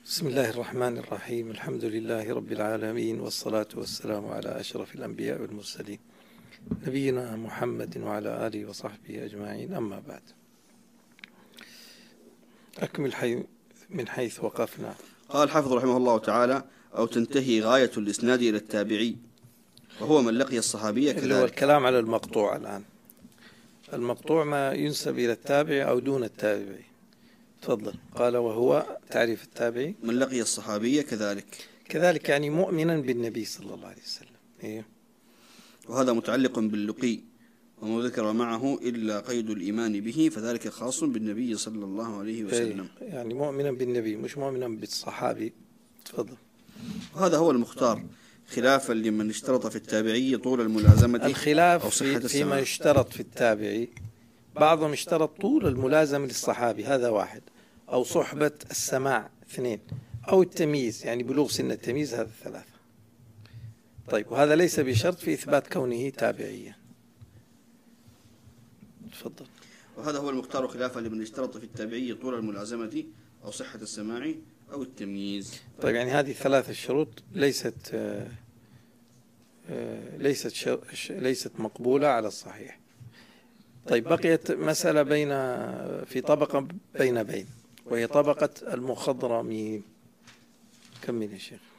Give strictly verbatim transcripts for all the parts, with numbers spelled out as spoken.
بسم الله الرحمن الرحيم. الحمد لله رب العالمين، والصلاة والسلام على أشرف الأنبياء والمرسلين نبينا محمد وعلى آله وصحبه أجمعين، أما بعد. أكمل حي من حيث وقفنا. قال الحافظ رحمه الله تعالى: أو تنتهي غاية الإسناد إلى التابعي، وهو من لقي الصحابية كذلك. اللي هو الكلام على المقطوع الآن. المقطوع ما ينسب إلى التابع أو دون التابعي. تفضل. قال وهو تعريف التابعي: من لقي الصحابية كذلك. كذلك يعني مؤمنا بالنبي صلى الله عليه وسلم. إيه؟ وهذا متعلق باللقي، وما ذكر معه إلا قيد الإيمان به، فذلك خاص بالنبي صلى الله عليه وسلم. إيه؟ يعني مؤمنا بالنبي مش مؤمنا بالصحابي. تفضل. وهذا هو المختار، خلافا لمن اشترط في التابعي طول الملازمة. الخلاف أو صحة في فيما يشترط في التابعي، بعضهم اشترط طول الملازمة للصحابي، هذا واحد، أو صحبة السماع اثنين، أو التمييز يعني بلوغ سن التمييز، هذا ثلاثة. طيب، وهذا ليس بشرط في إثبات كونه تابعيا. تفضل. وهذا هو المختار، خلافا لمن اشترط في التابعي طول الملازمة أو صحة السماع أو التمييز. طيب، يعني هذه الثلاث الشروط ليست آآ آآ ليست شر... ليست مقبولة على الصحيح. طيب، بقيت مسألة بين في طبقة بين بين وهي طبقة المخضرمين. كمل يا شيخ.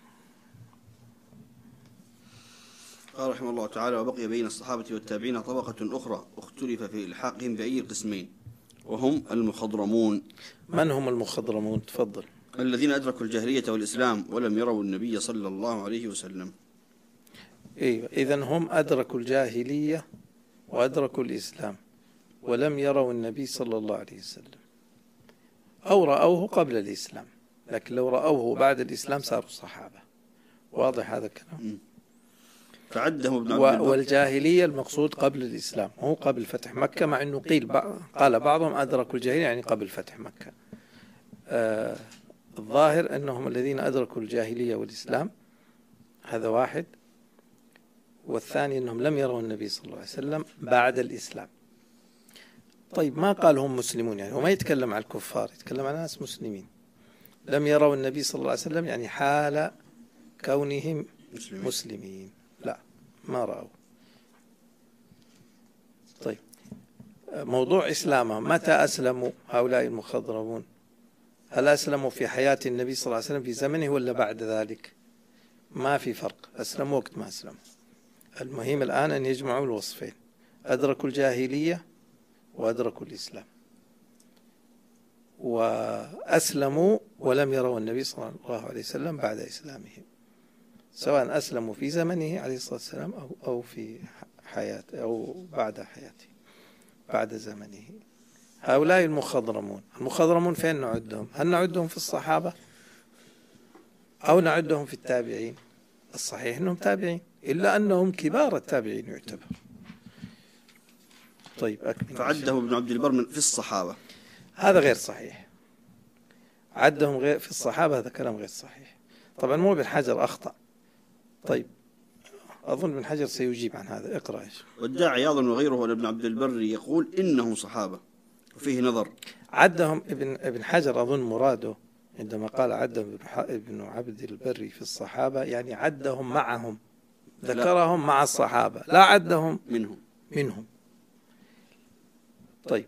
قال رحمه الله تعالى: وبقي بين الصحابة والتابعين طبقة أخرى اختلف في إلحاقهم بأي قسمين، وهم المخضرمون. من هم المخضرمون؟ تفضل. الذين أدركوا الجاهلية والإسلام ولم يروا النبي صلى الله عليه وسلم. إيه، إذن هم أدركوا الجاهلية وأدركوا الإسلام ولم يروا النبي صلى الله عليه وسلم، أو رأوه قبل الإسلام، لكن لو رأوه بعد الإسلام صاروا صحابة. واضح هذا الكلام؟ فعدهم ابن عبد البر. والجاهلية المقصود قبل الإسلام، هو قبل فتح مكة، مع أنه قيل قال بعضهم أدركوا الجاهلية يعني قبل فتح مكة. آه الظاهر أنهم الذين أدركوا الجاهلية والإسلام، هذا واحد. والثاني أنهم لم يروا النبي صلى الله عليه وسلم بعد الإسلام. طيب، ما قال هم مسلمون، يعني وما يتكلم عن الكفار، يتكلم عن ناس مسلمين لم يروا النبي صلى الله عليه وسلم، يعني حال كونهم مسلمين, مسلمين. لا، ما رأوا. طيب، موضوع إسلامهم، متى أسلموا هؤلاء المخضرمون؟ هل أسلموا في حياة النبي صلى الله عليه وسلم في زمنه ولا بعد ذلك؟ ما في فرق، أسلموا وقت ما أسلموا. المهم الآن أن يجمعوا الوصفين: أدركوا الجاهلية وأدركوا الإسلام، وأسلموا ولم يروا النبي صلى الله عليه وسلم بعد إسلامهم، سواء أسلموا في زمنه عليه الصلاة والسلام أو أو في حياته أو بعد حياته، بعد زمنه. هؤلاء المخضرمون. المخضرمون فين نعدهم؟ هل نعدهم في الصحابة أو نعدهم في التابعين؟ الصحيح أنهم تابعين، إلا أنهم كبار التابعين يعتبر. طيب، أكمل. فعدهم ابن عبد البر في الصحابة، هذا غير صحيح. عدهم غير في الصحابة، هذا كلام غير صحيح. طبعا مو ابن حجر أخطأ. طيب، أظن ابن حجر سيجيب عن هذا. اقرأ ايش. وادعى عياض وغيره أن ابن عبد البر يقول إنهم صحابة، وفيه نظر. عدهم ابن ابن حجر، أظن مراده عندما قال عدهم ابن عبد البر في الصحابة يعني عدهم معهم، ذكرهم مع الصحابة، لا عدهم منهم منهم. طيب،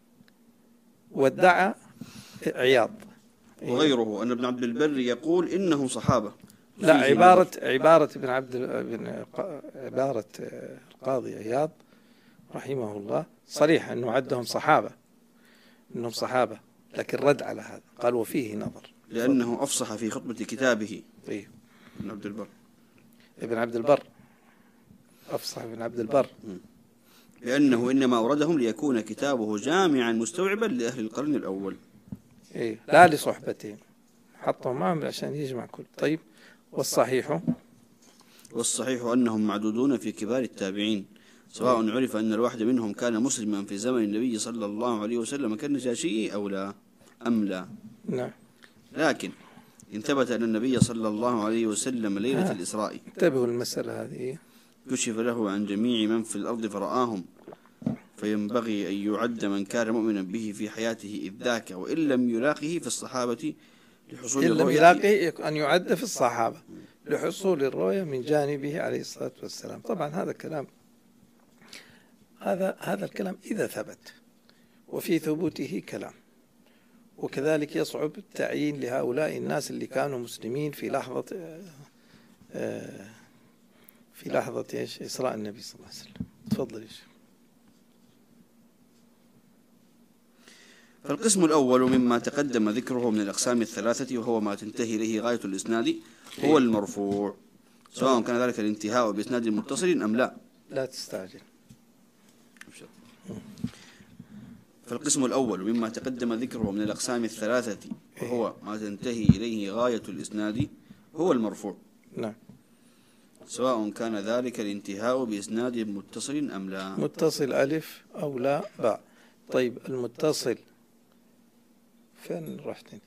وادعى عياض وغيره أن ابن عبد البر يقول إنهم صحابة. لا، عبارة عبارة ابن عبد ابن عبارة القاضي عياض رحمه الله صريحة أنه عدهم صحابة، أنهم صحابة، لكن رد على هذا قال وفيه نظر، لأنه أفصح في خطبة كتابه. طيب. ابن عبد البر ابن عبد البر أفصح ابن عبد البر، لأنه إنما أوردهم ليكون كتابه جامعا مستوعبا لأهل القرن الأول. إيه، لا لصحبتهم، حطهم معهم عشان يجمع كل. طيب، والصحيح والصحيح أنهم معدودون في كبار التابعين، سواء عرف أن الواحد منهم كان مسلما في زمن النبي صلى الله عليه وسلم كالنجاشي أو لا أم لا. نعم. لكن إن ثبت أن النبي صلى الله عليه وسلم ليلة آه. الإسراء انتبهوا المسألة هذه، كشف له عن جميع من في الأرض فرآهم، فينبغي أن يعد من كان مؤمنا به في حياته إذ ذاك، وإن لم يلاقه في الصحابة لحصول إن لم الرؤية يلاقه أن يعد في الصحابة لحصول الرؤية من جانبه عليه الصلاة والسلام. طبعا هذا كلام هذا هذا الكلام إذا ثبت، وفي ثبوته كلام. وكذلك يصعب التعيين لهؤلاء الناس اللي كانوا مسلمين في لحظة في لحظة إيش إسراء النبي صلى الله عليه وسلم. تفضل إيش. فالقسم الأول مما تقدم ذكره من الأقسام الثلاثة وهو ما تنتهي إليه غاية الإسناد هو المرفوع، سواء كان ذلك الانتهاء بإسناد متصل أم لا. لا تستعجل. فالقسم الأول مما تقدم ذكره من الأقسام الثلاثة وهو ما تنتهي إليه غاية الإسناد هو المرفوع. نعم. سواء كان ذلك الانتهاء بإسناد متصل أم لا. متصل ألف أو لا باء. طيب المتصل فين رحت أنت؟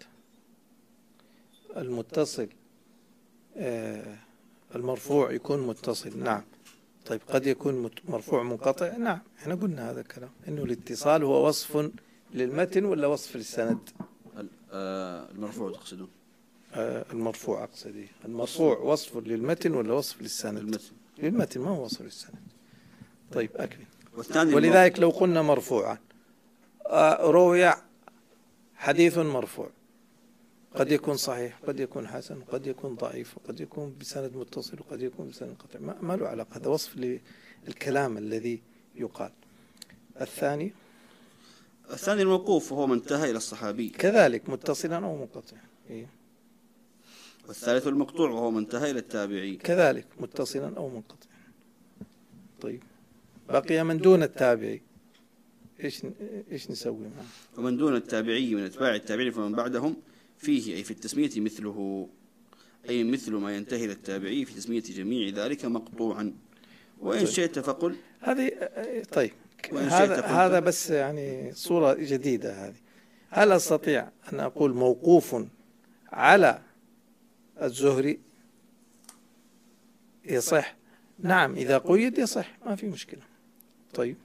المتصل آه المرفوع يكون متصل. نعم. طيب قد يكون مرفوع منقطع. نعم احنا قلنا هذا الكلام انه الاتصال هو وصف للمتن ولا وصف للسند. المرفوع تقصدون؟ آه المرفوع اقصد. المرفوع وصف للمتن ولا وصف للسند؟ المتن. للمتن ما هو وصف للسند. طيب اكمل. ولذلك لو قلنا مرفوعا آه روي حديث مرفوع قد يكون صحيح، قد يكون حسن، قد يكون ضعيف، وقد يكون بسند متصل، وقد يكون بسند منقطع. ما, ما له علاقة. هذا وصف للكلام الذي يقال. الثاني الثاني الموقوف وهو من انتهى إلى الصحابي كذلك متصلا أو منقطع. إيه؟ والثالث المقطوع وهو من انتهى إلى التابعي كذلك متصلا أو منقطع. طيب بقي من دون التابعي إيش إيش نسوي معه؟ ومن دون التابعي من أتباع التابعين فمن بعدهم فيه أي في التسمية مثله، أي مثل ما ينتهي للتابعي في تسمية جميع ذلك مقطوعا. وإن طيب. شئت فقل هذه. طيب هذا هذا بس يعني صورة جديدة هذه. هل أستطيع أن أقول موقوف على الزهري يصح؟ نعم إذا قيد يصح ما في مشكلة. طيب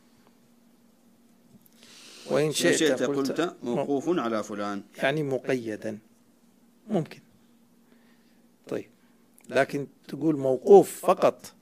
وإن شئت, شئت قلت موقوف على فلان يعني مقيدا ممكن. طيب لكن تقول موقوف فقط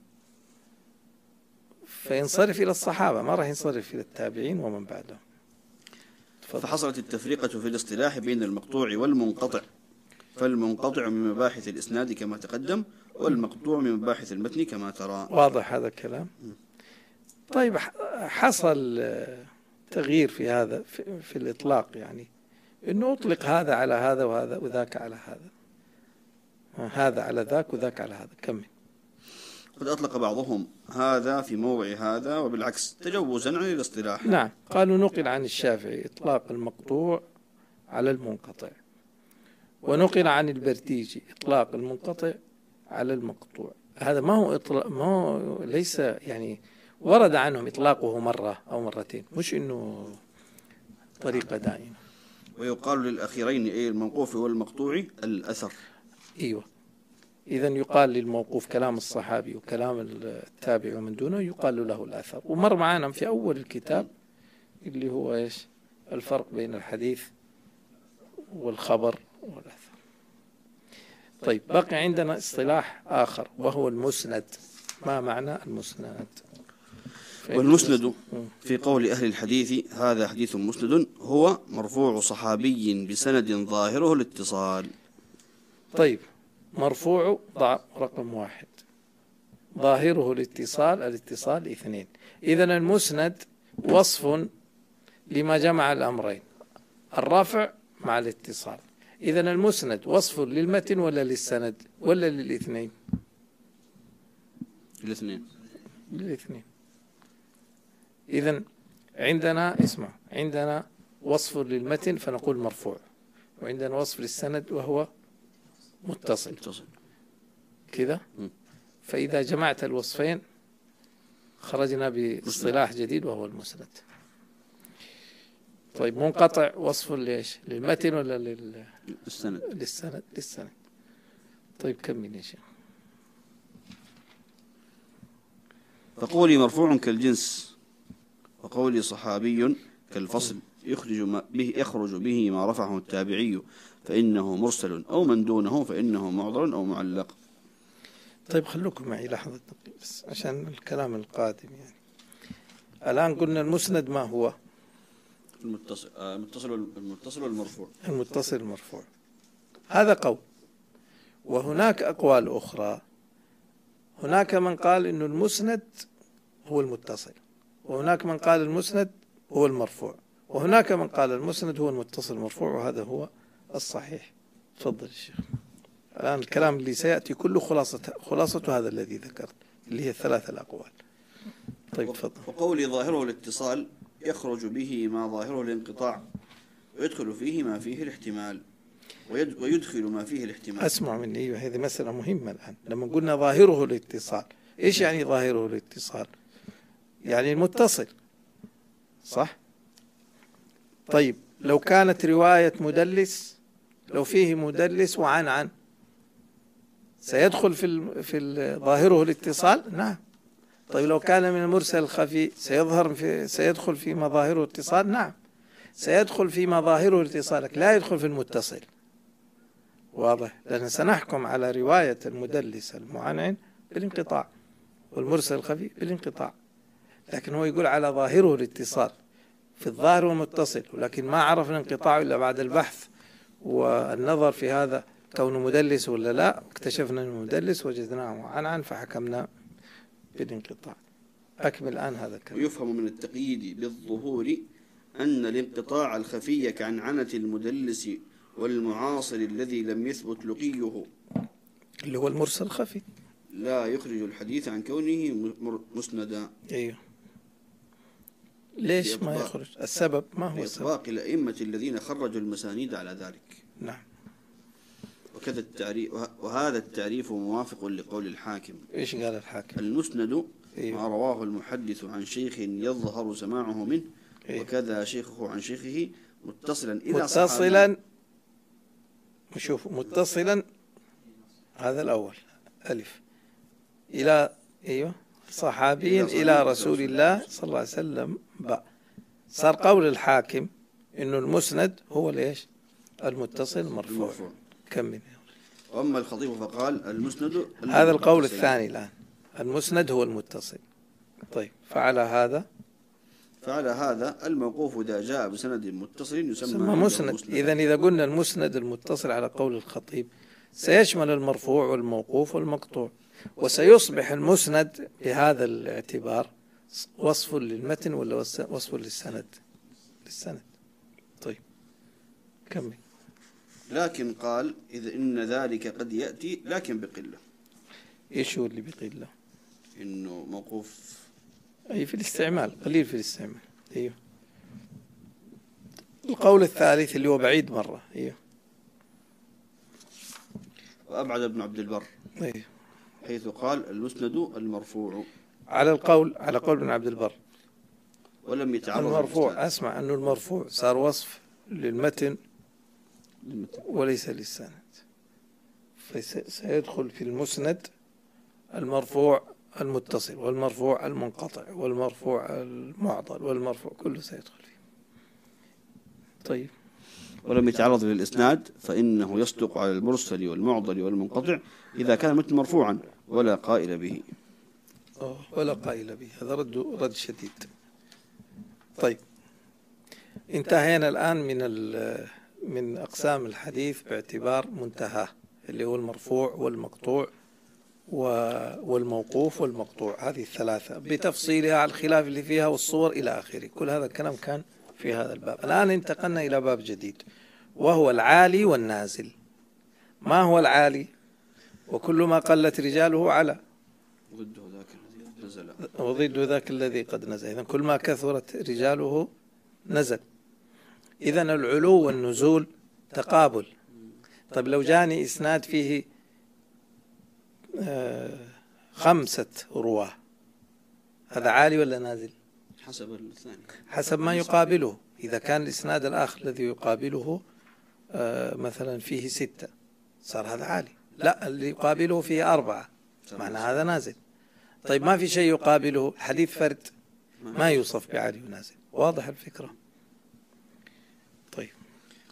فينصرف إلى الصحابة، ما راح ينصرف إلى التابعين ومن بعدهم. فحصلت التفرقة في الاصطلاح بين المقطوع والمنقطع، فالمنقطع من مباحث الإسناد كما تقدم، والمقطوع من مباحث المتن كما ترى. واضح هذا الكلام. طيب حصل تغيير في هذا في, في الإطلاق، يعني إنه أطلق هذا على هذا وهذا وذاك على هذا، هذا على ذاك وذاك على هذا. كمل. قد أطلق بعضهم هذا في موضع هذا وبالعكس تجوزا عن الاصطلاح. نعم قالوا نقل عن الشافعي إطلاق المقطوع على المنقطع، ونقل عن البرتيجي إطلاق المنقطع على المقطوع. هذا ما هو إطلاق، ما هو ليس يعني ورد عنهم إطلاقه مرة أو مرتين، مش إنه طريقة دائمة. ويقال للأخيرين أي الموقوف والمقطوع الأثر. أيوة. إذا يقال للموقوف كلام الصحابي وكلام التابع ومن دونه يقال له الأثر. ومر معنا في أول الكتاب اللي هو إيش الفرق بين الحديث والخبر والأثر. طيب بقي عندنا اصطلاح آخر وهو المسند. ما معنى المسند؟ والمسند في قول أهل الحديث هذا حديث مسند هو مرفوع صحابي بسند ظاهره الاتصال. طيب مرفوع ضع رقم واحد، ظاهره الاتصال، الاتصال اثنين. إذن المسند وصف لما جمع الأمرين، الرفع مع الاتصال. إذن المسند وصف للمتن ولا للسند ولا للاثنين؟ الاثنين. للاثنين. إذن عندنا اسمع، عندنا وصف للمتن فنقول مرفوع، وعندنا وصف للسند وهو متصل كذا. فإذا جمعت الوصفين خرجنا باصطلاح جديد وهو المسند. طيب منقطع وصف ليش؟ للمتن ولا لل... للسند؟ للسند. للسند. طيب كمل يا شيخ. فقولي مرفوع كالجنس وقولي صحابي كالفصل يخرج ما به يخرج به ما رفعه التابعي فإنه مرسل، أو من دونه فإنه معضل أو معلق. طيب خلوكم معي لحظة بس عشان الكلام القادم. يعني الآن قلنا المسند ما هو؟ المتصل المتصل المتصل والمرفوع. المتصل المرفوع، هذا قول. وهناك أقوال أخرى، هناك من قال إنه المسند هو المتصل، وهناك من قال المسند هو المرفوع، وهناك من قال المسند هو المتصل المرفوع، وهذا هو الصحيح. تفضل الشيخ. الآن الكلام اللي سيأتي كله خلاصة خلاصة هذا الذي ذكرت اللي هي الثلاثة الأقوال. طيب تفضل. وقولي ظاهره الاتصال يخرج به ما ظاهره الانقطاع، ويدخل فيه ما فيه الاحتمال، ويدخل ما فيه الاحتمال. أسمع مني. أيوة، هذه مسألة مهمة. الآن لما قلنا ظاهره الاتصال، إيش يعني ظاهره الاتصال؟ يعني المتصل، صح؟ طيب لو كانت رواية مدلس، لو فيه مدلس وعن عن، سيدخل في في ظاهره الاتصال؟ نعم. طيب لو كان من المرسل الخفي سيظهر في سيدخل في مظاهره الاتصال؟ نعم سيدخل في مظاهره الاتصال، لا يدخل في المتصل. واضح؟ لأن سنحكم على رواية المدلس المعنعن بالانقطاع والمرسل الخفي بالانقطاع، لكن هو يقول على ظاهره الاتصال، في الظاهر والمتصل، ولكن ما عرف الانقطاع إلا بعد البحث والنظر في هذا كونه مدلس ولا لا. اكتشفنا أنه مدلس وجدناه عنعن فحكمنا بالانقطاع. أكمل الآن هذا الكلام. ويفهم من التقييد بالظهور أن الانقطاع الخفي كعنعنة المدلس والمعاصر الذي لم يثبت لقيه، اللي هو المرسل الخفي، لا يخرج الحديث عن كونه مسندا. أيوه. ليش ما يخرج؟ السبب ما هو السبب؟ لإطباق الأئمة الذين خرجوا المسانيد على ذلك. نعم. وكذا التعريف، وهذا التعريف موافق لقول الحاكم. إيش قال الحاكم؟ المسند أيوه. ما رواه المحدث عن شيخ يظهر سماعه منه، أيوه. وكذا شيخه عن شيخه متصلا إلى متصلا. شوف، متصلا هذا الأول ألف إلى أيوه صحابي إلى رسول الله صلى الله عليه وسلم باء. صار قول الحاكم إنه المسند هو ليش؟ المتصل المرفوع. كمل. وأما الخطيب فقال المسند، هذا القول الثاني الآن، المسند هو المتصل. طيب فعلى هذا فعلى هذا الموقوف إذا جاء بسند متصل يسمى مسند. إذن إذا قلنا المسند المتصل على قول الخطيب سيشمل المرفوع والموقوف والمقطوع، وسيصبح المسند بهذا الاعتبار وصف للمتن ولا وصف للسند؟ للسند. طيب كمل. لكن قال إذا إن ذلك قد يأتي لكن بقلة. إيش هو اللي بقلة؟ إنه موقوف أي في الاستعمال، قليل في الاستعمال. أيوه. القول الثالث اللي هو بعيد مرة. أيوه. وأبعد ابن عبد البر. أيوه. حيث قال المسند المرفوع على القول على قول ابن عبد البر. ولم يتعرض المرفوع. أسمع أنه المرفوع صار وصف للمتن وليس للسند، فسيدخل في المسند المرفوع المتصل والمرفوع المنقطع والمرفوع المعضل والمرفوع، كله سيدخل فيه. طيب. ولم يتعرض للإسناد فإنه يصدق على المرسل والمعضل والمنقطع إذا كان متن مرفوعا ولا قائل به. أوه ولا قائل به، هذا رد رد شديد. طيب انتهينا الآن من من أقسام الحديث باعتبار منتهى اللي هو المرفوع والمقطوع والموقوف والمقطوع، هذه الثلاثة بتفصيلها على الخلاف اللي فيها والصور إلى آخره. كل هذا الكلام كان في هذا الباب. الآن انتقلنا إلى باب جديد وهو العالي والنازل. ما هو العالي؟ وكل ما قلت رجاله على، وضده ذاك الذي نزل، وضد ذاك الذي قد نزل. إذن كل ما كثرت رجاله نزل. إذن العلو والنزول تقابل. طيب لو جاني إسناد فيه خمسة رواه، هذا عالي ولا نازل؟ حسب الثاني، حسب ما يقابله. إذا كان الإسناد الآخر الذي يقابله مثلا فيه ستة صار هذا عالي. لا، اللي يقابله فيه أربعة معنى هذا نازل. طيب ما في شيء يقابله، حديث فرد، ما يوصف بعالي ونازل. واضح الفكرة؟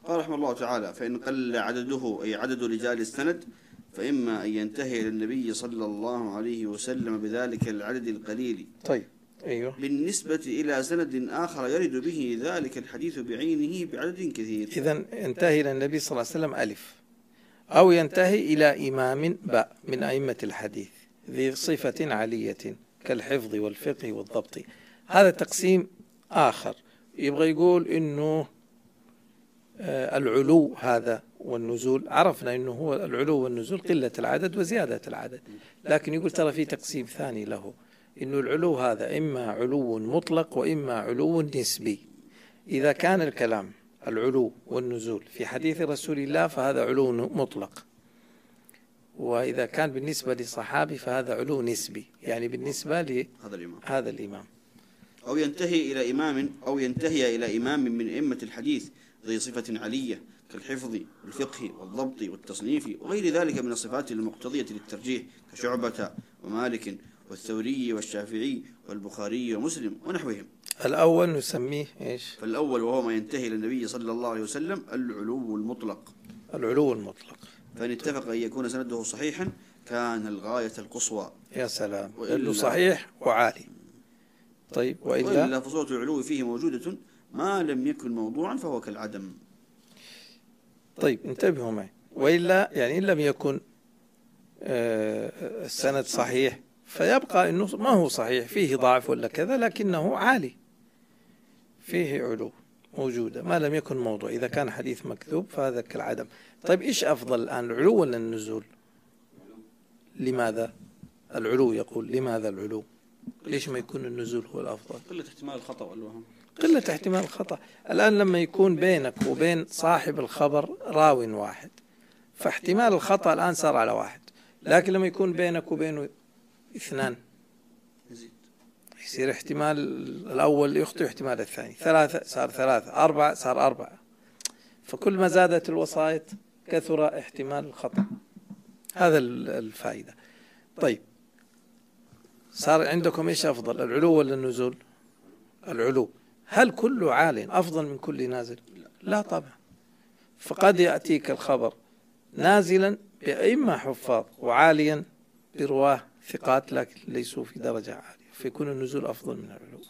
قال رحمه الله تعالى: فإن قل عدده أي عدد رجال السند فإما أن ينتهي إلى النبي صلى الله عليه وسلم بذلك العدد القليل. طيب أيوه. بالنسبة إلى سند آخر يرد به ذلك الحديث بعينه بعدد كثير. إذن ينتهي إلى النبي صلى الله عليه وسلم ألف، أو ينتهي إلى إمام باء من أئمة الحديث ذي صفة عالية كالحفظ والفقه والضبط. هذا تقسيم آخر يبغى يقول إنه العلو هذا والنزول، عرفنا إنه هو العلو والنزول قلة العدد وزيادة العدد، لكن يقول ترى في تقسيم ثاني له، إنه العلو هذا إما علو مطلق وإما علو نسبي. إذا كان الكلام العلو والنزول في حديث رسول الله فهذا علو مطلق، وإذا كان بالنسبة لصحابي فهذا علو نسبي، يعني بالنسبة لهذا الإمام. أو ينتهي إلى إمام أو ينتهي إلى إمام من أئمة الحديث ذي صفة علية كالحفظ والفقه والضبط والتصنيف وغير ذلك من الصفات المقتضية للترجيح كشعبة ومالك والثوري والشافعي والبخاري ومسلم ونحوهم. الأول نسميه إيش؟ فالأول وهو ما ينتهي إلى النبي صلى الله عليه وسلم العلو المطلق. العلو المطلق. فإن اتفق أن يكون سنده صحيحا كان الغاية القصوى. يا سلام، وإلا صحيح وعالي. طيب وإلا, وإلا فصورة العلو فيه موجودة ما لم يكن موضوعا فهو كالعدم. طيب انتبهوا معي، وإلا يعني إن لم يكن السند صحيح فيبقى إنه ما هو صحيح، فيه ضعف ولا كذا، لكنه عالي، فيه علو موجودة ما لم يكن موضوع. إذا كان حديث مكذوب فهذا كالعدم. طيب إيش أفضل الآن، العلو ولا النزول؟ لماذا العلو؟ يقول لماذا العلو؟ ليش ما يكون النزول هو الأفضل؟ قلة احتمال الخطأ والوهم. قلة احتمال الخطأ. الآن لما يكون بينك وبين صاحب الخبر راو واحد فاحتمال الخطأ الآن صار على واحد، لكن لما يكون بينك وبينه اثنان يصير احتمال الأول يخطئ احتمال الثاني، ثلاثة صار ثلاثة، أربعة صار أربعة، فكل ما زادت الوسائط كثر احتمال الخطأ. هذا الفائدة. طيب صار عندكم إيش أفضل، العلو ولا النزول؟ العلو. هل كل عال أفضل من كل نازل؟ لا طبعا. فقد يأتيك الخبر نازلا بأئمة حفاظ وعاليا برواه ثقات لكن ليسوا في درجة عالية، فيكون النزول أفضل من العلو.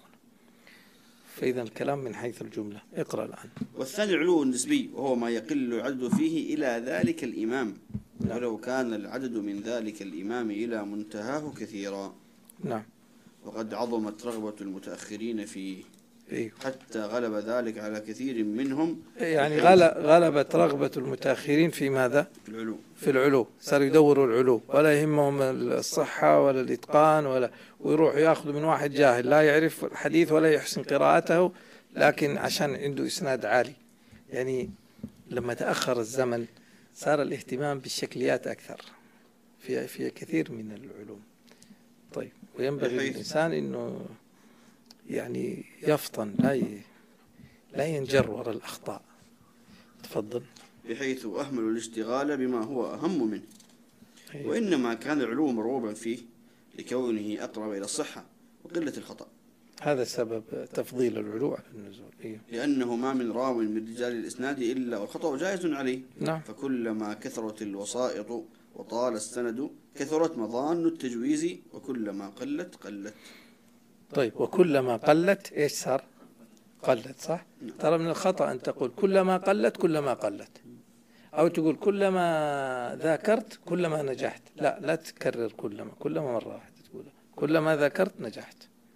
فإذا الكلام من حيث الجملة. اقرأ الآن. والثاني العلو النسبي وهو ما يقل العدد فيه إلى ذلك الإمام، نعم. ولو كان العدد من ذلك الإمام إلى منتهاه كثيرا. نعم. وقد عظمت رغبة المتأخرين فيه، إيه؟ حتى غلب ذلك على كثير منهم. يعني غلبت رغبة المتأخرين في ماذا؟ في العلو. في العلو، صاروا يدوروا العلو ولا يهمهم الصحة ولا الإتقان ولا، ويروح يأخذ من واحد جاهل لا يعرف الحديث ولا يحسن قراءته، لكن عشان عنده إسناد عالي. يعني لما تأخر الزمن صار الاهتمام بالشكليات أكثر في في كثير من العلوم. طيب وينبغي للإنسان إنه يعني يفطن، لا ي... لا ينجر وراء الأخطاء. تفضل. بحيث أهمل الاشتغال بما هو أهم منه. أيه. وإنما كان العلو مرغوبا فيه لكونه أقرب إلى الصحة وقلة الخطأ. هذا سبب تفضيل العلو على النزول. أيه. لأنه ما من راو من رجال الإسناد إلا والخطأ جائز عليه. نعم. فكلما كثرت الوسائط وطال السند كثرت مظان التجويز، وكلما قلت قلت. طيب وكلما قلت إيش صار؟ قلت، صح؟ نعم. ترى من الخطأ أن تقول كلما قلت كلما قلت، أو تقول كلما ذاكرت كلما نجحت. لا لا تكرر كلما، كلما مرة واحدة تقولها. كلما ذاكرت نجحت،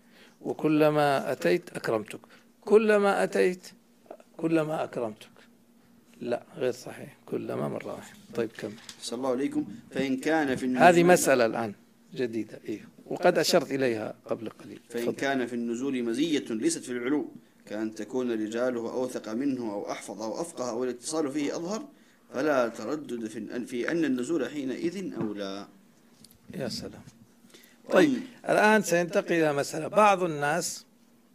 وكلما أتيت أكرمتك، كلما أتيت كلما أكرمتك. لا غير صحيح، كلما مرة واحدة. طيب كم. صلى الله عليكم. فإن كان في النزول، هذه مسألة الآن جديدة، إيه، وقد أشرت إليها قبل قليل. فإن فضل. كان في النزول مزية ليست في العلو، كأن تكون رجاله أوثق منه أو أحفظ أو أفقه والاتصال فيه أظهر، فلا تردد في أن النزول حينئذ أولى. يا سلام. طيب الآن سينتقل إلى مسألة. بعض الناس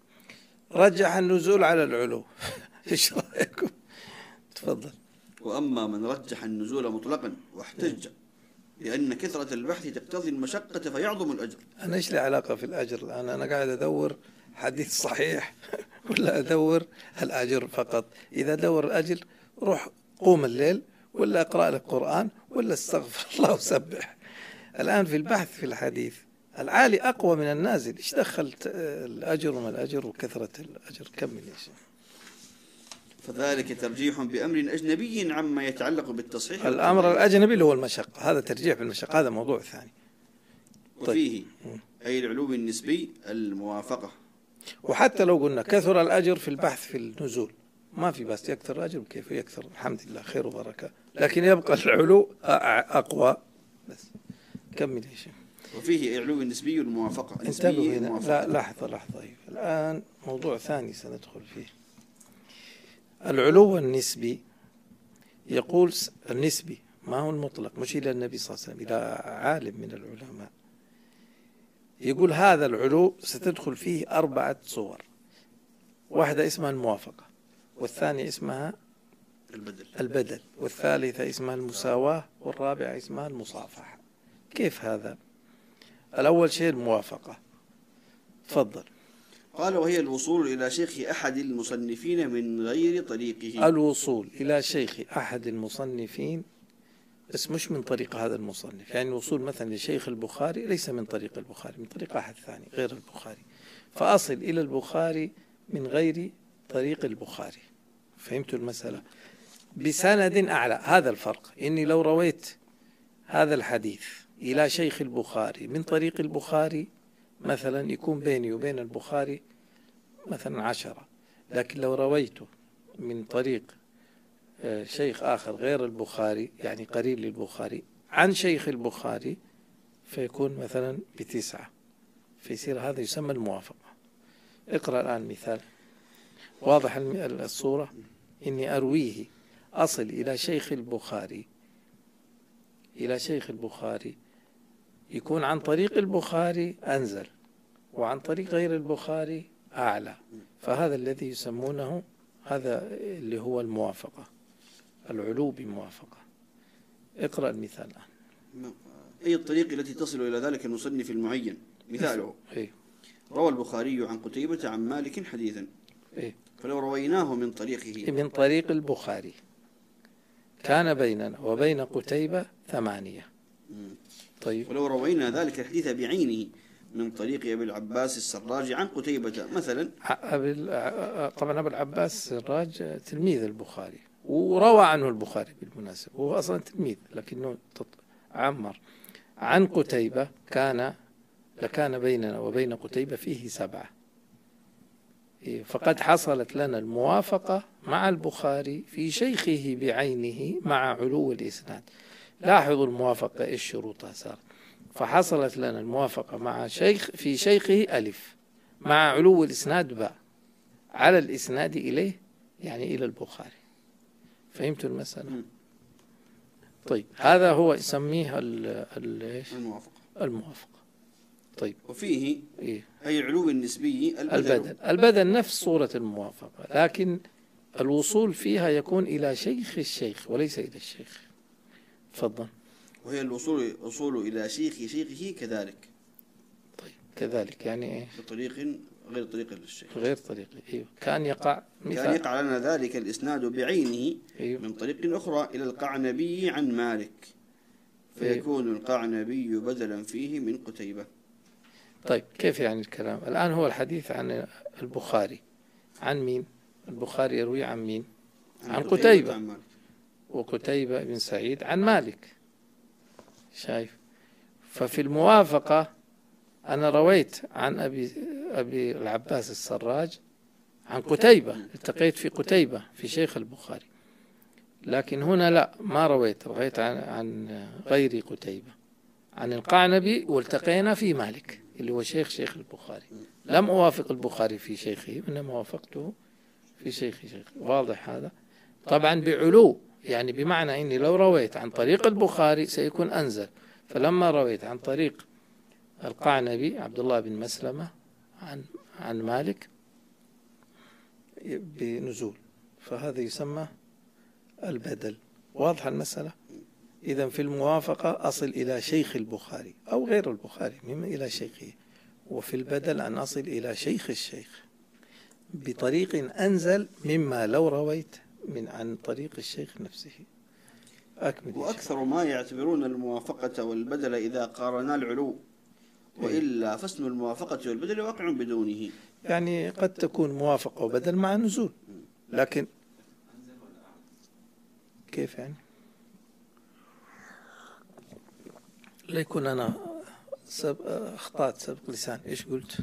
رجح النزول على العلو. إيش رأيكم؟ تفضل. وأما من رجح النزول مطلقا واحتج لأن كثرة البحث تقتضي المشقة فيعظم الأجر. أنا إيش لي علاقة في الأجر الآن؟ أنا قاعد أدور حديث صحيح ولا أدور الأجر فقط؟ إذا دور الأجر روح قوم الليل، ولا اقرأ لك قرآن، ولا استغفر الله وسبح. الآن في البحث في الحديث العالي أقوى من النازل، إيش دخلت الأجر وما الأجر وكثرة الأجر؟ كمل يا شيخ. فذلك ترجيح بأمر أجنبي عما يتعلق بالتصحيح. الأمر الأجنبي اللي هو المشقة، هذا ترجيح بالمشقة، هذا موضوع ثاني. وفيه أي العلو النسبي الموافقة. وحتى لو قلنا كثر الأجر في البحث في النزول ما في بس يكثر الأجر، كيف يكثر؟ الحمد لله خير وبركة، لكن يبقى العلو أقوى. بس كمل يا شيخ. وفيه علو النسبي الموافقة. انتبهوا هنا، لا لحظة لحظة أيوة. الآن موضوع ثاني سندخل فيه. العلو النسبي يقول النسبي ما هو المطلق، مش إلى النبي صلى الله عليه وسلم، إلى عالم من العلماء. يقول هذا العلو ستدخل فيه أربعة صور، واحدة اسمها الموافقة، والثانية اسمها البدل, البدل والثالثة اسمها المساواة، والرابعة اسمها المصافحة. كيف هذا؟ الأول شيء الموافقة، تفضل. قال وهي الوصول إلى شيخ أحد المصنفين من غير طريقه. الوصول إلى شيخ أحد المصنفين بس مش من طريق هذا المصنف، يعني الوصول مثلا لشيخ البخاري ليس من طريق البخاري، من طريق أحد ثاني غير البخاري، فأصل إلى البخاري من غير طريق البخاري. فهمتوا المسألة؟ بسند أعلى. هذا الفرق، إني لو رويت هذا الحديث إلى شيخ البخاري من طريق البخاري مثلا يكون بيني وبين البخاري مثلا عشرة، لكن لو رويته من طريق شيخ آخر غير البخاري يعني قريب للبخاري عن شيخ البخاري فيكون مثلا بتسعة، فيصير هذا يسمى الموافقة. اقرأ الآن مثال واضح الصورة. إني أرويه أصل إلى شيخ البخاري إلى شيخ البخاري يكون عن طريق البخاري أنزل، وعن طريق غير البخاري أعلى، فهذا الذي يسمونه هذا اللي هو الموافقة، العلو بموافقة. اقرأ المثال الآن. أي الطريق التي تصل إلى ذلك المصنف المعين. مثاله إيه؟ روى البخاري عن قتيبة عن مالك حديثا، إيه؟ فلو رويناه من طريقه من طريق البخاري كان بيننا وبين قتيبة ثمانية. طيب ولو روينا ذلك الحديث بعينه من طريق أبي العباس السراج عن قتيبة مثلا. طبعا أبو العباس السراج تلميذ البخاري وروى عنه البخاري بالمناسبة، هو أصلا تلميذ لكنه عمر. عن قتيبة كان لكان بيننا وبين قتيبة فيه سبعة، فقد حصلت لنا الموافقة مع البخاري في شيخه بعينه مع علو الإسناد. لاحظوا الموافقة إيش شروطها صار. فحصلت لنا الموافقة مع شيخ في شيخه ألف، مع علو الإسناد باء، على الإسناد إليه يعني إلى البخاري. فهمتوا المسألة؟ طيب هذا هو يسميه الموافقة. الموافقة. طيب وفيه إيه؟ أي علو النسبي البدل. البدل البدل نفس صورة الموافقة، لكن الوصول فيها يكون إلى شيخ الشيخ وليس إلى الشيخ. تفضل. وهي الوصول الوصول إلى شيخ شيخه كذلك. طيب كذلك يعني إيه؟ بطريق غير طريق للشيخ. غير طريق. إيه؟ كان يقع مثال. كان يقع لنا ذلك الإسناد بعينه. إيه؟ من طريق أخرى إلى القعنبي عن مالك، فيكون إيه؟ القعنبي بدلا فيه من قتيبة. طيب كيف يعني الكلام الآن؟ هو الحديث عن البخاري عن مين؟ البخاري يروي عن مين؟ عن, عن قتيبة عن مالك. وقتيبة بن سعيد عن مالك. شايف؟ ففي الموافقة أنا رويت عن أبي أبي العباس السراج عن قتيبة، التقيت في قتيبة في شيخ البخاري، لكن هنا لا، ما رويت رويت عن, عن غير قتيبة عن القعنبي، والتقينا في مالك اللي هو شيخ شيخ البخاري. لم أوافق البخاري في شيخه، إنما وافقته في شيخ شيخ. واضح هذا؟ طبعا بعلو، يعني بمعنى إني لو رويت عن طريق البخاري سيكون أنزل، فلما رويت عن طريق القعنبي عبد الله بن مسلمة عن عن مالك بنزول، فهذا يسمى البدل. واضح المسألة؟ إذا في الموافقة أصل إلى شيخ البخاري أو غير البخاري مما إلى شيخه، وفي البدل أن أصل إلى شيخ الشيخ بطريق أنزل مما لو رويت من عن طريق الشيخ نفسه. أكمل. وأكثر ما يعتبرون الموافقة والبدل إذا قارنا العلو، وإلا فاسم الموافقة والبدل واقع بدونه. يعني قد تكون موافقة وبدل مع نزول، لكن كيف يعني؟ لا يكون أنا سب... أخطأت سبق لسان. إيش قلت؟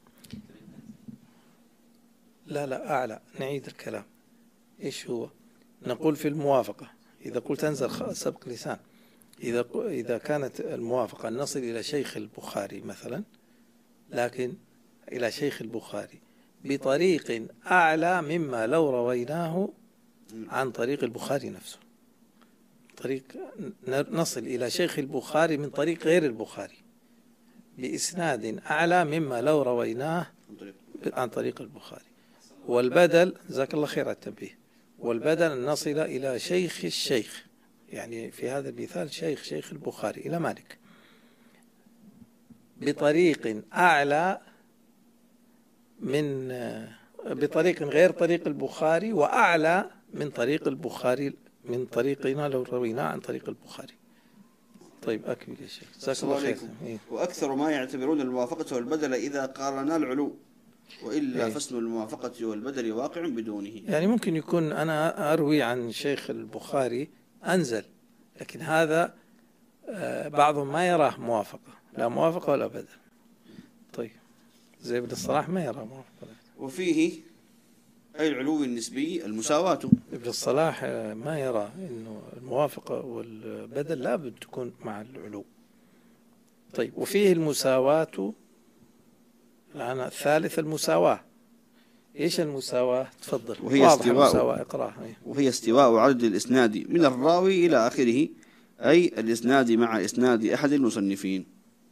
لا لا أعلى، نعيد الكلام. إيش هو؟ نقول في الموافقة إذا قلت أنزل سبق لسان، إذا إذا كانت الموافقة أن نصل إلى شيخ البخاري مثلا، لكن إلى شيخ البخاري بطريق أعلى مما لو رويناه عن طريق البخاري نفسه. طريق نصل إلى شيخ البخاري من طريق غير البخاري بإسناد أعلى مما لو رويناه عن طريق البخاري. والبدل، جزاك الله خير على التنبيه، والبدل أن نصل إلى شيخ الشيخ، يعني في هذا المثال شيخ شيخ البخاري إلى مالك بطريق أعلى من بطريق غير طريق البخاري وأعلى من طريق البخاري من طريقنا لو روينا عن طريق البخاري. طيب أكمل يا شيخ، جزاك الله خير. إيه؟ وأكثر ما يعتبرون الموافقة والبدل إذا قارنا العلو، وإلا إيه؟ فاسم الموافقة والبدل واقع بدونه. يعني ممكن يكون أنا أروي عن شيخ البخاري أنزل، لكن هذا بعضهم ما يراه موافقة، لا موافقة ولا بدل. طيب زي ابن الصلاح ما يرى موافقة. وفيه أي العلو النسبي المساواة. ابن الصلاح ما يرى إنه الموافقة والبدل لا بد تكون مع العلو. طيب وفيه المساواة. الآن الثالث المساواة. إيش المساواة؟ تفضل. وهي استواء اقرأها. وهي استواء عدد الإسناد من الراوي إلى آخره، أي الإسناد مع إسناد أحد المصنفين.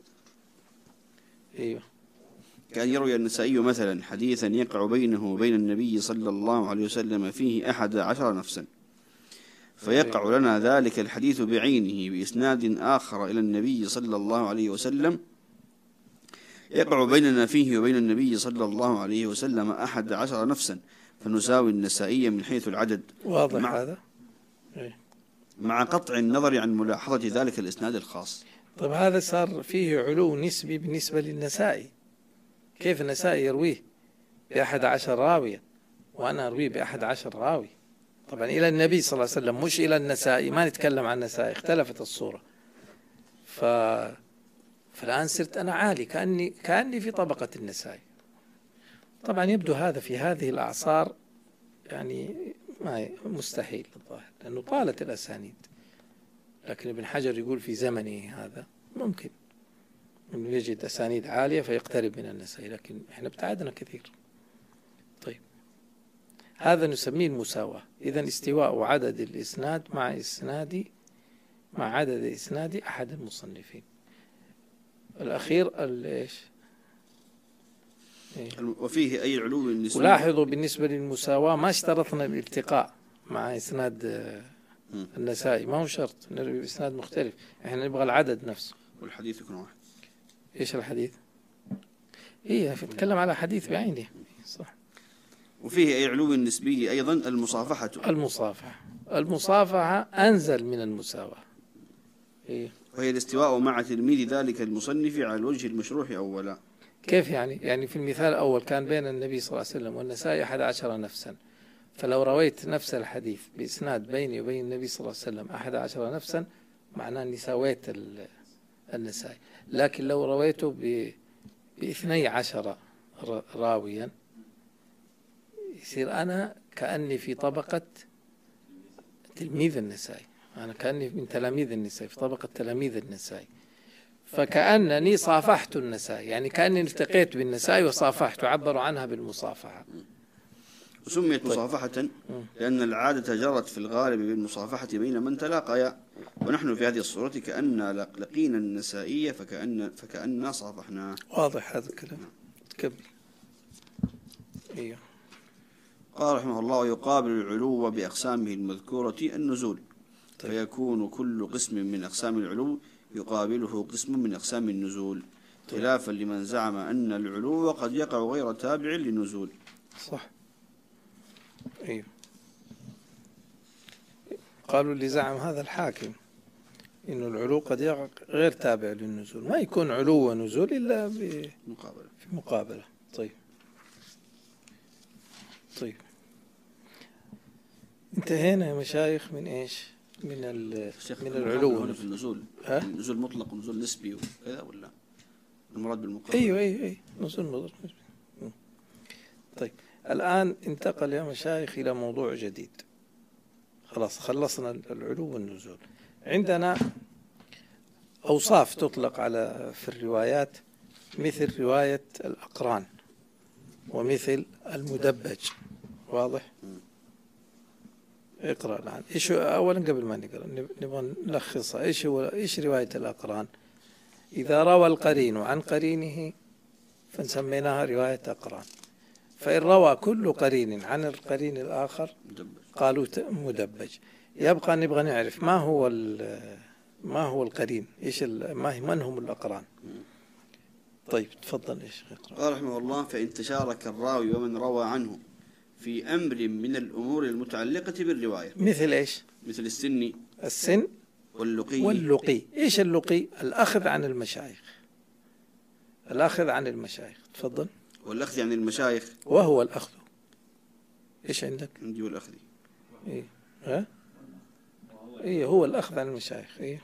أيوه. كأن يروي النسائي مثلا حديثا يقع بينه وبين النبي صلى الله عليه وسلم فيه أحد عشر نفسا، فيقع لنا ذلك الحديث بعينه بإسناد آخر إلى النبي صلى الله عليه وسلم يقع بيننا فيه وبين النبي صلى الله عليه وسلم أحد عشر نفسا، فنساوي النسائي من حيث العدد. واضح مع هذا؟ إيه؟ مع قطع النظر عن ملاحظة ذلك الإسناد الخاص. طيب هذا صار فيه علو نسبي بالنسبة للنسائي. كيف النسائي يرويه بأحد عشر راويا وأنا أرويه بأحد عشر راوي؟ طبعا إلى النبي صلى الله عليه وسلم مش إلى النسائي، ما نتكلم عن النسائي، اختلفت الصورة. ف... فالآن صرت أنا عالي، كأني كأني في طبقة النسائي. طبعا يبدو هذا في هذه الأعصار يعني ما مستحيل الظاهر، لأنه طالت الأسانيد. لكن ابن حجر يقول في زمنه هذا ممكن أنه يجد أسانيد عالية فيقترب من النسائي، لكن إحنا ابتعدنا كثير. طيب هذا نسميه المساواة. إذن استواء عدد الإسناد مع إسناد مع عدد إسناد أحد المصنفين. الأخير الإيش؟ إيه؟ وفيه أي العلو النسبي. ولاحظوا بالنسبة للمساواة ما اشترطنا الالتقاء مع إسناد النسائي، ما هو شرط نروي بإسناد مختلف، إحنا نبغى العدد نفسه. والحديث يكون واحد. إيش الحديث؟ إيه نتكلم على حديث بعينه. صح. وفيه أي علو النسبي أيضا المصافحة. المصافحة المصافحة أنزل من المساواة. إيه؟ وهي الاستواء مع تلميذ ذلك المصنف على الوجه المشروح أولا. كيف يعني؟ يعني في المثال الأول كان بين النبي صلى الله عليه وسلم والنسائي أحد عشر نفسا، فلو رويت نفس الحديث بإسناد بيني وبين النبي صلى الله عليه وسلم أحد عشر نفسا معناه أني سويت النسائي. لكن لو رويته باثني عشر راويا يصير أنا كأني في طبقة تلميذ النسائي، أنا كأني من تلاميذ النسائي في طبقة تلاميذ النسائي، فكأنني صافحت النسائي، يعني كأني التقيت بالنسائي وصافحت، عبروا عنها بالمصافحة. وسميت مصافحة لأن العادة جرت في الغالب بالمصافحة بين من تلاقيا، ونحن في هذه الصورة كأن لقينا النسائية فكأن فكأننا صافحنا. واضح هذا الكلام. تكمل. ايوه. قال رحمه الله: يقابل العلو بأقسامه المذكورة النزول. طيب. فيكون كل قسم من أقسام العلو يقابله قسم من أقسام النزول. طيب. خلافا لمن زعم أن العلو قد يقع غير تابع للنزول. صح. ايوه. قالوا اللي زعم هذا الحاكم إنه العلو قد يقع غير تابع للنزول، ما يكون علو ونزول إلا مقابلة في مقابلة. طيب طيب انتهينا يا مشايخ من إيش؟ من من العلو في النزول. النزول مطلق ونزول نسبي وكذا ولا المراد بالمقابلة؟ أيوه أيوه أيوه نزول مطلق نسبي. طيب الآن انتقل يا مشايخ إلى موضوع جديد. خلاص خلصنا العلو والنزول. عندنا أوصاف تطلق على في الروايات مثل رواية الأقران ومثل المدبج. واضح؟ اقرأ الآن. إيش أولا قبل ما نقرأ نبغى نلخصها. إيش هو إيش رواية الأقران؟ إذا روى القرين عن قرينه فنسميناها رواية أقران. فإن روى كل قرين عن القرين الآخر قالوا مدبج. يبقى نبغى نعرف ما هو ما هو القرين، إيش ما من هم الأقران. طيب تفضل إيش اقرأ. قال رحمه الله: فإن تشارك الراوي ومن روى عنه في أمر من الأمور المتعلقة بالرواية. مثل إيش؟ مثل السن السن واللقي. واللقي. إيش اللقي؟ الأخذ عن المشايخ. الأخذ عن المشايخ. تفضل. والأخذ عن المشايخ وهو الأخذ. إيش عندك؟ عندي والأخذ. إيه ها؟ إيه هو الأخذ عن المشايخ. إيه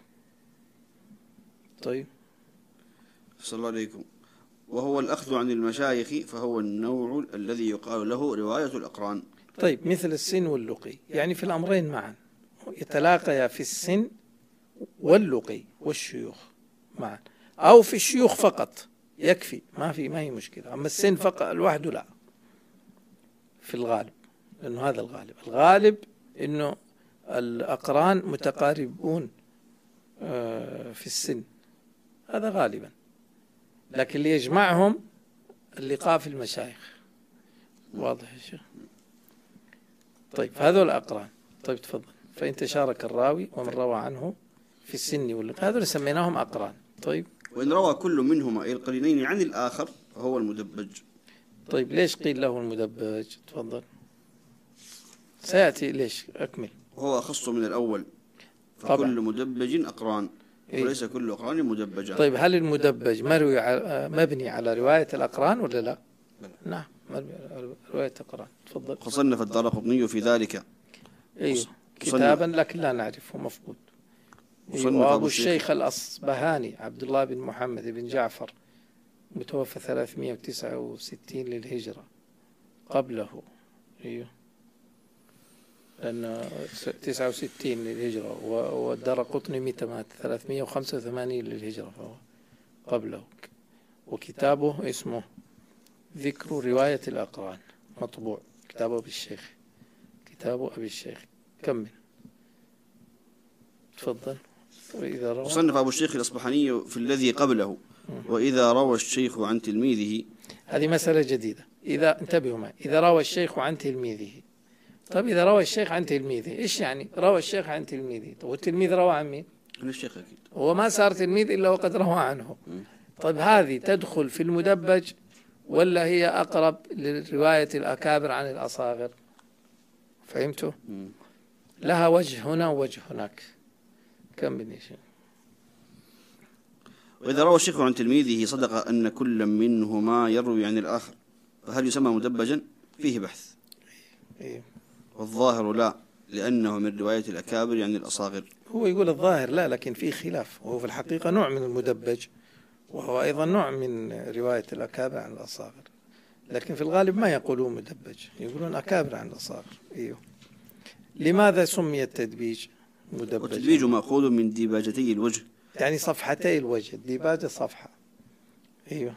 طيب. صلى الله عليكم. وهو الأخذ عن المشايخ فهو النوع الذي يقال له رواية الأقران. طيب مثل السن واللقي، يعني في الأمرين معا يتلاقيا في السن واللقي والشيوخ معا، أو في الشيوخ فقط يكفي، ما في ما هي مشكلة. أما السن فقط لوحده لا في الغالب، لأنه هذا الغالب. الغالب إنه الأقران متقاربون في السن، هذا غالبا. لكن اللي يجمعهم اللقاء في المشايخ. واضح يا شيخ؟ طيب هذول الأقران. طيب تفضل. فإن تشارك الراوي ومن روى عنه في السن واللقاء هذول سميناهم أقران. طيب. وإن روى كل منهما أي القرينين عن الآخر فهو المدبج. طيب ليش قيل له المدبج؟ تفضل. سيأتي ليش أكمل. وهو أخص من الأول، فكل طبعا. مدبج أقران وليس إيه؟ كل أقران مدبجا. طيب هل المدبج مروي مبني على رواية الأقران ولا لا؟ بل. نعم مبني على رواية الأقران. تفضل. فصنف الدارقطني في ذلك أيوه كتابا لكن لا نعرفه، مفقود. أيوه. أبو الشيخ الأصبهاني عبد الله بن محمد بن جعفر متوفى ثلاثمائة وتسعة وستين للهجرة قبله. أيوه لأن تسعة وستين للهجرة، والدارقطني متى مات؟ ثلاثمائة وخمسة وثمانين للهجرة، فهو قبله. وكتابه اسمه ذكر رواية الأقران، مطبوع كتاب أبي الشيخ. كتاب أبي الشيخ. كمل. تفضل. وإذا روى صنف أبو الشيخ الأصبحاني في الذي قبله وإذا روى الشيخ عن تلميذه. هذه مسألة جديدة. إذا انتبهوا معي، إذا روى الشيخ عن تلميذه. طيب إذا روى الشيخ عن تلميذه إيش يعني؟ روى الشيخ عن تلميذه، طيب والتلميذ روى عن مين؟ عن الشيخ أكيد. هو ما صار تلميذ إلا وقد روى عنه. طيب هذه تدخل في المدبج ولا هي أقرب لرواية الأكابر عن الأصاغر؟ فهمتوا؟ لها وجه هنا ووجه هناك. كم بنيش. وإذا روى الشيخ عن تلميذه صدق أن كل منهما يروي عن الآخر، فهل يسمى مدبجا؟ فيه بحث. إيه. والظاهر لا، لأنه من رواية الأكابر عن الأصاغر. هو يقول الظاهر لا، لكن فيه خلاف، وهو في الحقيقة نوع من المدبج، وهو أيضا نوع من رواية الأكابر عن الأصاغر، لكن في الغالب ما يقولون مدبج، يقولون أكابر عن الأصاغر. إيوه. لماذا سمي التدبيج مدبج؟ والتدبيج مأخوذ من ديباجتي الوجه، يعني صفحتي الوجه. الديباجة صفحة. أيوه.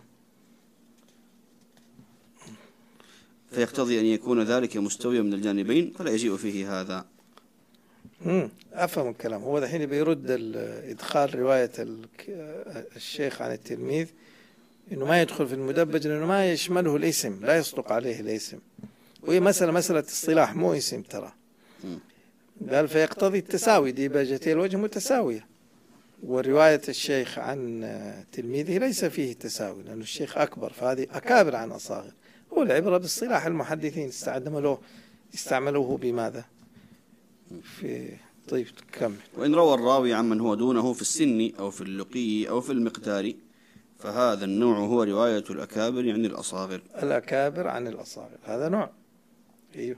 فيقتضي أن يكون ذلك مستويا من الجانبين، فلا يجيء فيه هذا. امم أفهم الكلام. هو دحين بيرد إدخال رواية الشيخ عن التلميذ إنه ما يدخل في المدبج لأنه ما يشمله الاسم، لا يصدق عليه الاسم، وهي مسألة مسألة اصطلاح مو اسم ترى. قال فيقتضي التساوي، ديباجتي الوجه متساوية، ورواية الشيخ عن تلميذه ليس فيه تساوي لأنه الشيخ أكبر، فهذه أكابر عن أصاغر. هو العبرة باصطلاح المحدثين استعملوه استعملوه بماذا؟ في طيب كمل. وإن روى الراوي عمن هو دونه في السن أو في اللقي أو في المقدار فهذا النوع هو رواية الأكابر عن الأصاغر. الأكابر عن الأصاغر هذا نوع. أيوه.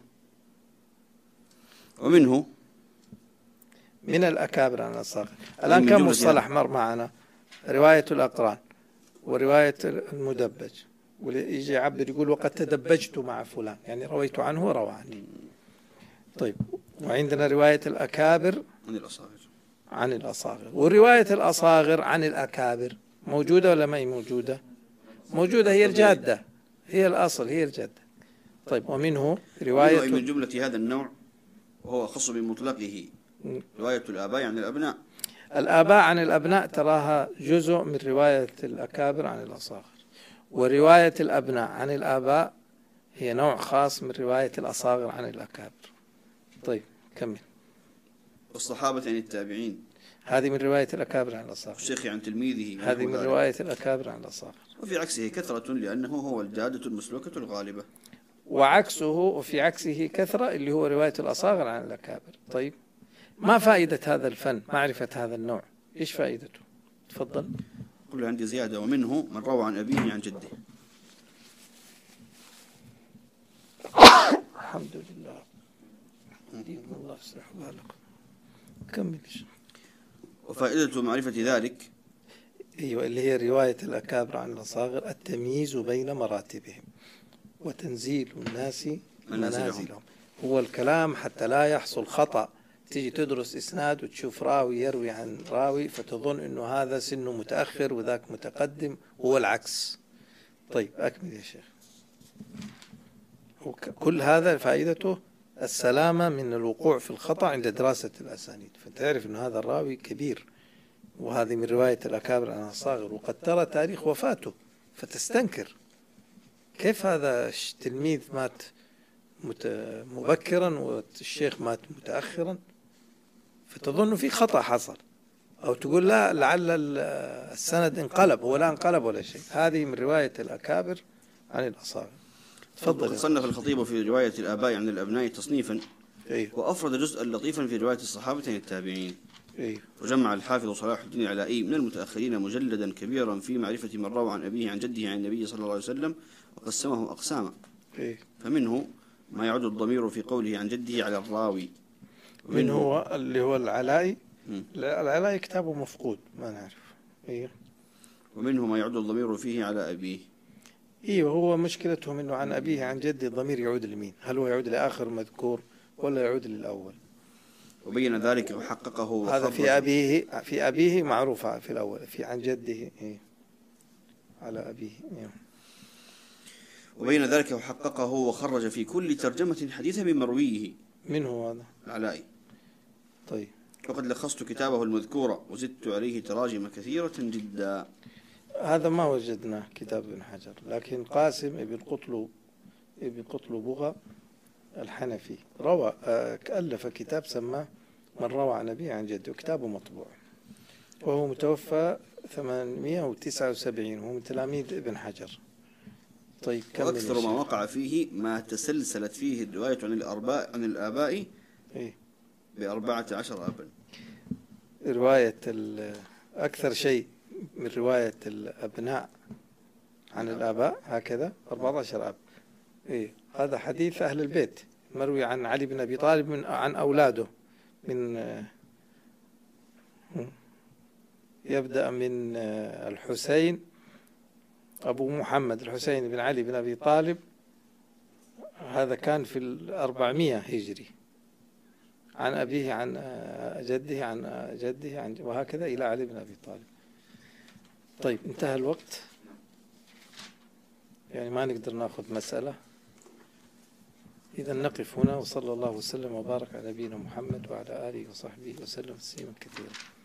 ومنه من الأكابر عن الأصاغر. الآن كم مصطلح مر معنا؟ رواية الأقران ورواية المدبج، ويجي يعبر يقول وقد تدبجت مع فلان، يعني رويت عنه وروى عني. طيب، وعندنا رواية الأكابر عن الأصاغر عن الأصاغر، ورواية الأصاغر عن الأكابر موجودة ولا ما هي موجودة؟ موجودة، هي الجادة، هي الأصل، هي الجادة. طيب، ومنه رواية من جملة هذا النوع وهو خص بمطلقه رواية الآباء عن الأبناء. الآباء عن الأبناء تراها جزء من رواية الأكابر عن الأصاغر، ورواية الأبناء عن الآباء هي نوع خاص من رواية الأصاغر عن الأكابر. طيب كمل. والصحابة عن التابعين هذه من رواية الأكابر عن الأصاغر. والشيخ عن تلميذه هذه من رواية الأكابر عن الأصاغر. وفي عكسه كثرة لأنه هو الجادة المسلوكة الغالبة. وعكسه وفي عكسه كثرة اللي هو رواية الأصاغر عن الأكابر. طيب، ما فائدة هذا الفن؟ معرفة هذا النوع، إيش فائدته؟ تفضل. قل عندي زيادة. ومنه من روى عن أبيه عن جده. الحمد لله. الله يصلح بالكم. كمل. وفائدة معرفة ذلك، أيوة، اللي هي رواية الأكابر عن الأصاغر التمييز بين مراتبهم وتنزيل الناس منازلهم. هو الكلام حتى لا يحصل خطأ، تيجي تدرس إسناد وتشوف راوي يروي عن راوي فتظن إنه هذا سنه متأخر وذاك متقدم، هو العكس. طيب أكمل يا شيخ. كل هذا فائدته السلامة من الوقوع في الخطأ عند دراسة الأسانيد، فتعرف أن هذا الراوي كبير، وهذه من رواية الأكابر عن الصاغر، وقد ترى تاريخ وفاته فتستنكر كيف هذا التلميذ مات مبكرا والشيخ مات متأخرا، فتظن في خطأ حصل، أو تقول لا لعل السند انقلب، هو لا انقلب ولا شيء. هذه من رواية الأكابر عن الأصاغر. تفضل. صنف الخطيب في رواية الآباء عن الأبناء تصنيفا، أيوه. وأفرد جزءا لطيفا في رواية الصحابة عن التابعين. أيوه. وجمع الحافظ صلاح الدين العلائي من المتأخرين مجلدا كبيرا في معرفة من روى عن أبيه عن جده عن النبي صلى الله عليه وسلم، وقسمه أقساما. أيوه. فمنه ما يعود الضمير في قوله عن جده على الراوي. منه هو اللي هو العلائي. العلائي كتابه مفقود ما نعرف. أيوه. ومنه ما يعود الضمير فيه على أبيه. ايوه، هو مشكلتهم انه عن ابيه عن جده الضمير يعود لمين؟ هل هو يعود لاخر مذكور ولا يعود للاول؟ وبين ذلك وحققه. هذا في ابيه، في ابيه معروفه في الاول، في عن جده إيه؟ على ابيه إيه؟ وبين ذلك وحققه وخرج في كل ترجمة حديثا من مرويه. من هو هذا؟ العلائي. طيب. وقد لخصت كتابه المذكورة وزدت عليه تراجم كثيرة جدا. هذا ما وجدناه كتاب ابن حجر، لكن قاسم ابن قطلب ابن قطلبغة الحنفي روى ألف كتاب سماه من روى عن أبيه عن جده، وكتابه مطبوع، وهو متوفى ثمانمائة وتسعة وسبعين، وهو من تلاميذ ابن حجر. طيب كمل. وأكثر ما وقع فيه ما تسلسلت فيه الرواية عن الآباء عن الآباء إيه؟ بأربعة عشر أبا. رواية أكثر شيء من رواية الأبناء عن الآباء هكذا أربعة عشر أب. إيه؟ هذا حديث أهل البيت مروي عن علي بن أبي طالب من عن أولاده، من يبدأ من الحسين أبو محمد الحسين بن علي بن أبي طالب، هذا كان في الأربعمائة هجري، عن أبيه عن جده عن جده عن وهكذا إلى علي بن أبي طالب. طيب انتهى الوقت، يعني ما نقدر ناخذ مسألة، إذا نقف هنا، وصلى الله وسلم وبارك على نبينا محمد وعلى آله وصحبه وسلم تسليما كثيرا.